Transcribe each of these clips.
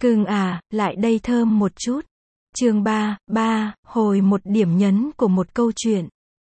Cưng à, lại đây thơm một chút. Chương 3, hồi một điểm nhấn của một câu chuyện.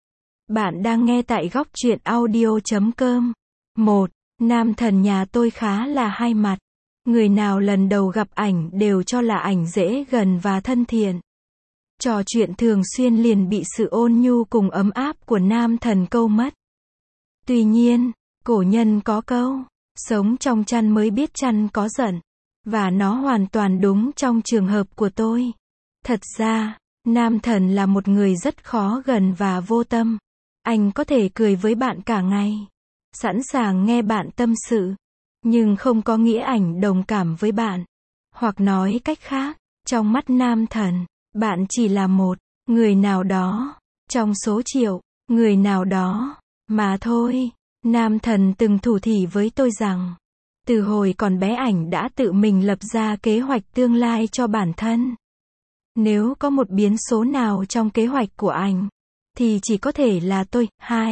Bạn đang nghe tại góc truyện audio.com. 1. Nam thần nhà tôi khá là hai mặt. Người nào lần đầu gặp ảnh đều cho là ảnh dễ gần và thân thiện. Trò chuyện thường xuyên liền bị sự ôn nhu cùng ấm áp của nam thần câu mất. Tuy nhiên, cổ nhân có câu, sống trong chăn mới biết chăn có giận. Và nó hoàn toàn đúng trong trường hợp của tôi. Thật ra, nam thần là một người rất khó gần và vô tâm. Anh có thể cười với bạn cả ngày, sẵn sàng nghe bạn tâm sự, nhưng không có nghĩa ảnh đồng cảm với bạn. Hoặc nói cách khác, trong mắt nam thần, bạn chỉ là một người nào đó, trong số triệu người nào đó, mà thôi. Nam thần từng thủ thỉ với tôi rằng, từ hồi còn bé ảnh đã tự mình lập ra kế hoạch tương lai cho bản thân. Nếu có một biến số nào trong kế hoạch của ảnh, thì chỉ có thể là tôi,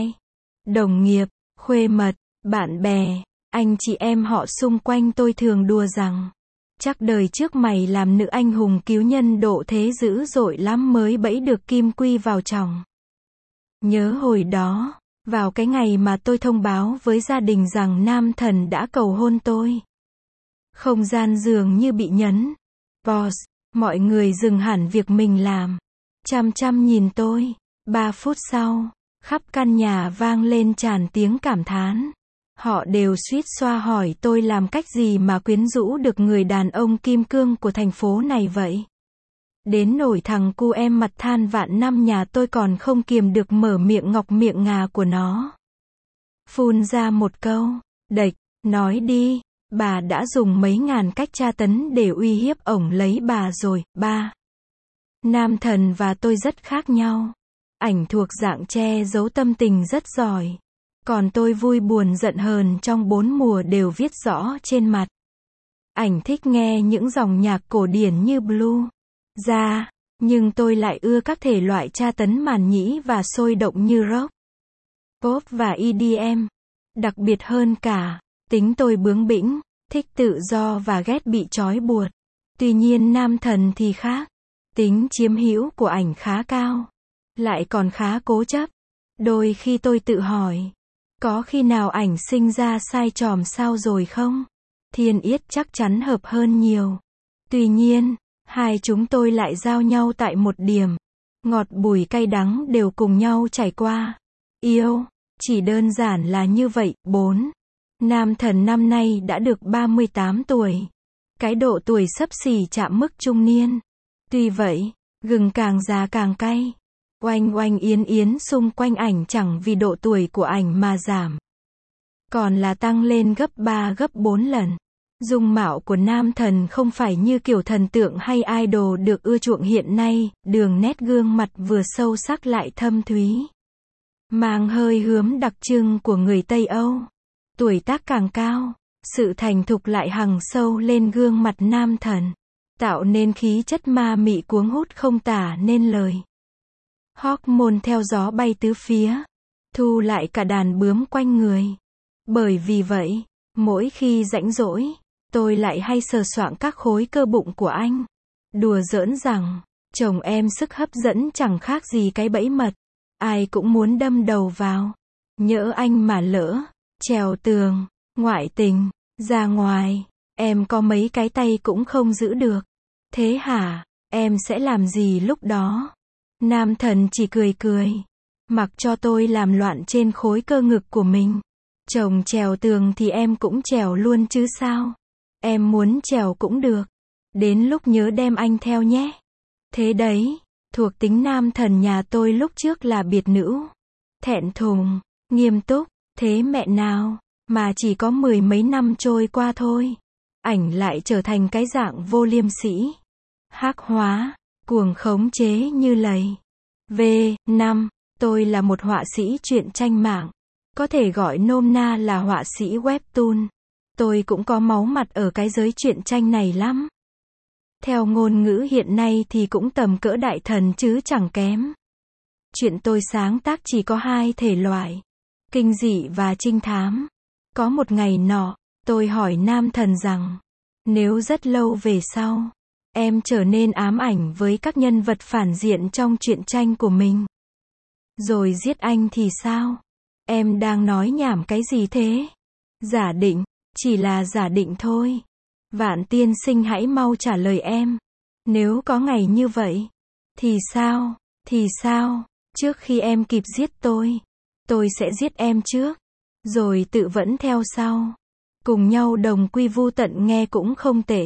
đồng nghiệp, khuê mật, bạn bè, anh chị em họ xung quanh tôi thường đùa rằng, chắc đời trước mày làm nữ anh hùng cứu nhân độ thế dữ dội lắm mới bẫy được kim quy vào chồng. Nhớ hồi đó, vào cái ngày mà tôi thông báo với gia đình rằng nam thần đã cầu hôn tôi, không gian dường như bị nhấn pause, mọi người dừng hẳn việc mình làm, chăm chăm nhìn tôi. 3 phút sau, khắp căn nhà vang lên tràn tiếng cảm thán. Họ đều suýt xoa hỏi tôi làm cách gì mà quyến rũ được người đàn ông kim cương của thành phố này vậy. Đến nỗi thằng cu em mặt than vạn năm nhà tôi còn không kiềm được mở miệng ngọc miệng ngà của nó. Phun ra một câu, đệch, nói đi, bà đã dùng mấy ngàn cách tra tấn để uy hiếp ổng lấy bà rồi. 3. Nam thần và tôi rất khác nhau. Ảnh thuộc dạng che giấu tâm tình rất giỏi. Còn tôi vui buồn giận hờn trong 4 mùa đều viết rõ trên mặt. Ảnh thích nghe những dòng nhạc cổ điển như blues, jazz, nhưng tôi lại ưa các thể loại tra tấn màn nhĩ và sôi động như rock, pop và EDM. Đặc biệt hơn cả, tính tôi bướng bỉnh, thích tự do và ghét bị trói buộc. Tuy nhiên nam thần thì khác. Tính chiếm hữu của ảnh khá cao, lại còn khá cố chấp. Đôi khi tôi tự hỏi, có khi nào ảnh sinh ra sai tròm sao rồi không? Thiên Yết chắc chắn hợp hơn nhiều. Tuy nhiên, hai chúng tôi lại giao nhau tại một điểm. Ngọt bùi cay đắng đều cùng nhau trải qua. Yêu, chỉ đơn giản là như vậy. 4. Nam thần năm nay đã được 38 tuổi. Cái độ tuổi xấp xỉ chạm mức trung niên. Tuy vậy, gừng càng già càng cay. Oanh oanh yến yến xung quanh ảnh chẳng vì độ tuổi của ảnh mà giảm, còn là tăng lên gấp 3 gấp 4 lần. Dung mạo của nam thần không phải như kiểu thần tượng hay idol được ưa chuộng hiện nay, đường nét gương mặt vừa sâu sắc lại thâm thúy, mang hơi hướng đặc trưng của người Tây Âu. Tuổi tác càng cao, sự thành thục lại hằn sâu lên gương mặt nam thần, tạo nên khí chất ma mị cuống hút không tả nên lời. Hormone theo gió bay tứ phía, thu lại cả đàn bướm quanh người. Bởi vì vậy, mỗi khi rảnh rỗi, tôi lại hay sờ soạng các khối cơ bụng của anh. Đùa giỡn rằng, chồng em sức hấp dẫn chẳng khác gì cái bẫy mật. Ai cũng muốn đâm đầu vào. Nhỡ anh mà lỡ, trèo tường, ngoại tình, ra ngoài, em có mấy cái tay cũng không giữ được. Thế hả, em sẽ làm gì lúc đó? Nam thần chỉ cười cười, mặc cho tôi làm loạn trên khối cơ ngực của mình. Chồng trèo tường thì em cũng trèo luôn chứ sao? Em muốn trèo cũng được. Đến lúc nhớ đem anh theo nhé. Thế đấy, thuộc tính nam thần nhà tôi lúc trước là biệt nữ, thẹn thùng, nghiêm túc, thế mẹ nào, mà chỉ có 10 mấy năm trôi qua thôi, ảnh lại trở thành cái dạng vô liêm sỉ, hắc hóa, cuồng khống chế như lầy. V5. Tôi là một họa sĩ truyện tranh mạng, có thể gọi nôm na là họa sĩ webtoon. Tôi cũng có máu mặt ở cái giới truyện tranh này lắm. Theo ngôn ngữ hiện nay thì cũng tầm cỡ đại thần chứ chẳng kém. Chuyện tôi sáng tác chỉ có 2 thể loại, kinh dị và trinh thám. Có một ngày nọ, tôi hỏi nam thần rằng, Nếu rất lâu về sau, em trở nên ám ảnh với các nhân vật phản diện trong truyện tranh của mình, rồi giết anh thì sao? Em đang nói nhảm cái gì thế? Giả định, chỉ là giả định thôi. Vạn tiên sinh hãy mau trả lời em. Nếu có ngày như vậy, thì sao? Thì sao? Trước khi em kịp giết tôi sẽ giết em trước, rồi tự vẫn theo sau. Cùng nhau đồng quy vu tận nghe cũng không tệ.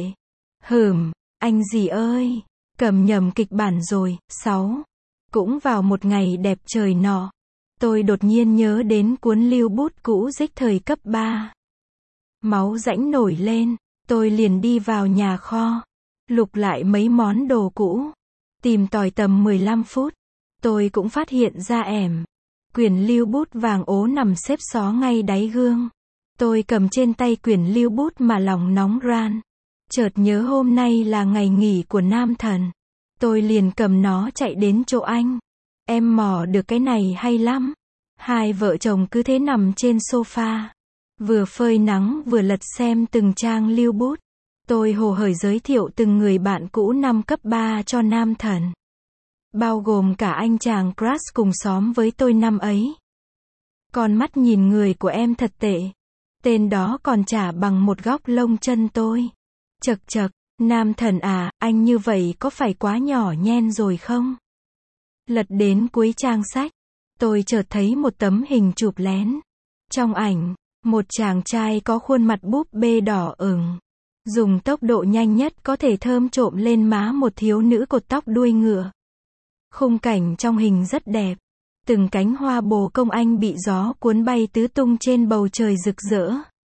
Anh gì ơi, cầm nhầm kịch bản rồi. 6. Cũng vào một ngày đẹp trời nọ, tôi đột nhiên nhớ đến cuốn lưu bút cũ dích thời cấp 3. Máu rãnh nổi lên, tôi liền đi vào nhà kho, lục lại mấy món đồ cũ, tìm tòi tầm 15 phút, tôi cũng phát hiện ra quyển lưu bút vàng ố nằm xếp xó ngay đáy gương. Tôi cầm trên tay quyển lưu bút mà lòng nóng ran. Chợt nhớ hôm nay là ngày nghỉ của Nam Thần. Tôi liền cầm nó chạy đến chỗ anh. Em mò được cái này hay lắm. Hai vợ chồng cứ thế nằm trên sofa, vừa phơi nắng vừa lật xem từng trang lưu bút. Tôi hồ hởi giới thiệu từng người bạn cũ năm cấp 3 cho Nam Thần, bao gồm cả anh chàng crush cùng xóm với tôi năm ấy. Con mắt nhìn người của em thật tệ. Tên đó còn chả bằng một góc lông chân tôi. Chậc chậc, Nam Thần à, anh như vậy có phải quá nhỏ nhen rồi không? Lật đến cuối trang sách, tôi chợt thấy một tấm hình chụp lén. Trong ảnh, một chàng trai có khuôn mặt búp bê đỏ ửng, dùng tốc độ nhanh nhất có thể thơm trộm lên má một thiếu nữ cột tóc đuôi ngựa. Khung cảnh trong hình rất đẹp. Từng cánh hoa bồ công anh bị gió cuốn bay tứ tung trên bầu trời rực rỡ.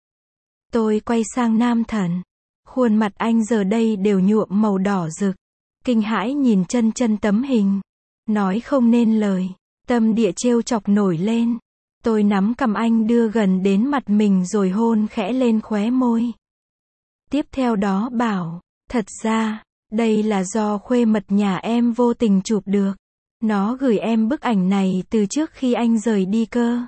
Tôi quay sang Nam Thần. Khuôn mặt anh giờ đây đều nhuộm màu đỏ rực. Kinh hãi nhìn chân tấm hình. Nói không nên lời. Tâm địa trêu chọc nổi lên. Tôi nắm cầm anh đưa gần đến mặt mình rồi hôn khẽ lên khóe môi. Tiếp theo đó bảo, thật ra, đây là do khuê mật nhà em vô tình chụp được. Nó gửi em bức ảnh này từ trước khi anh rời đi cơ.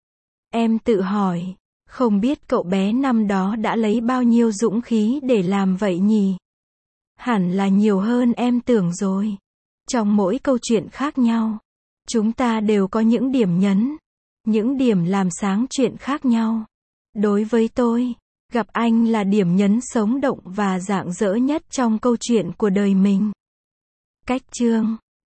Em tự hỏi, không biết cậu bé năm đó đã lấy bao nhiêu dũng khí để làm vậy nhỉ? Hẳn là nhiều hơn em tưởng rồi. Trong mỗi câu chuyện khác nhau, chúng ta đều có những điểm nhấn, những điểm làm sáng chuyện khác nhau. Đối với tôi, gặp anh là điểm nhấn sống động và rạng rỡ nhất trong câu chuyện của đời mình. Cách chương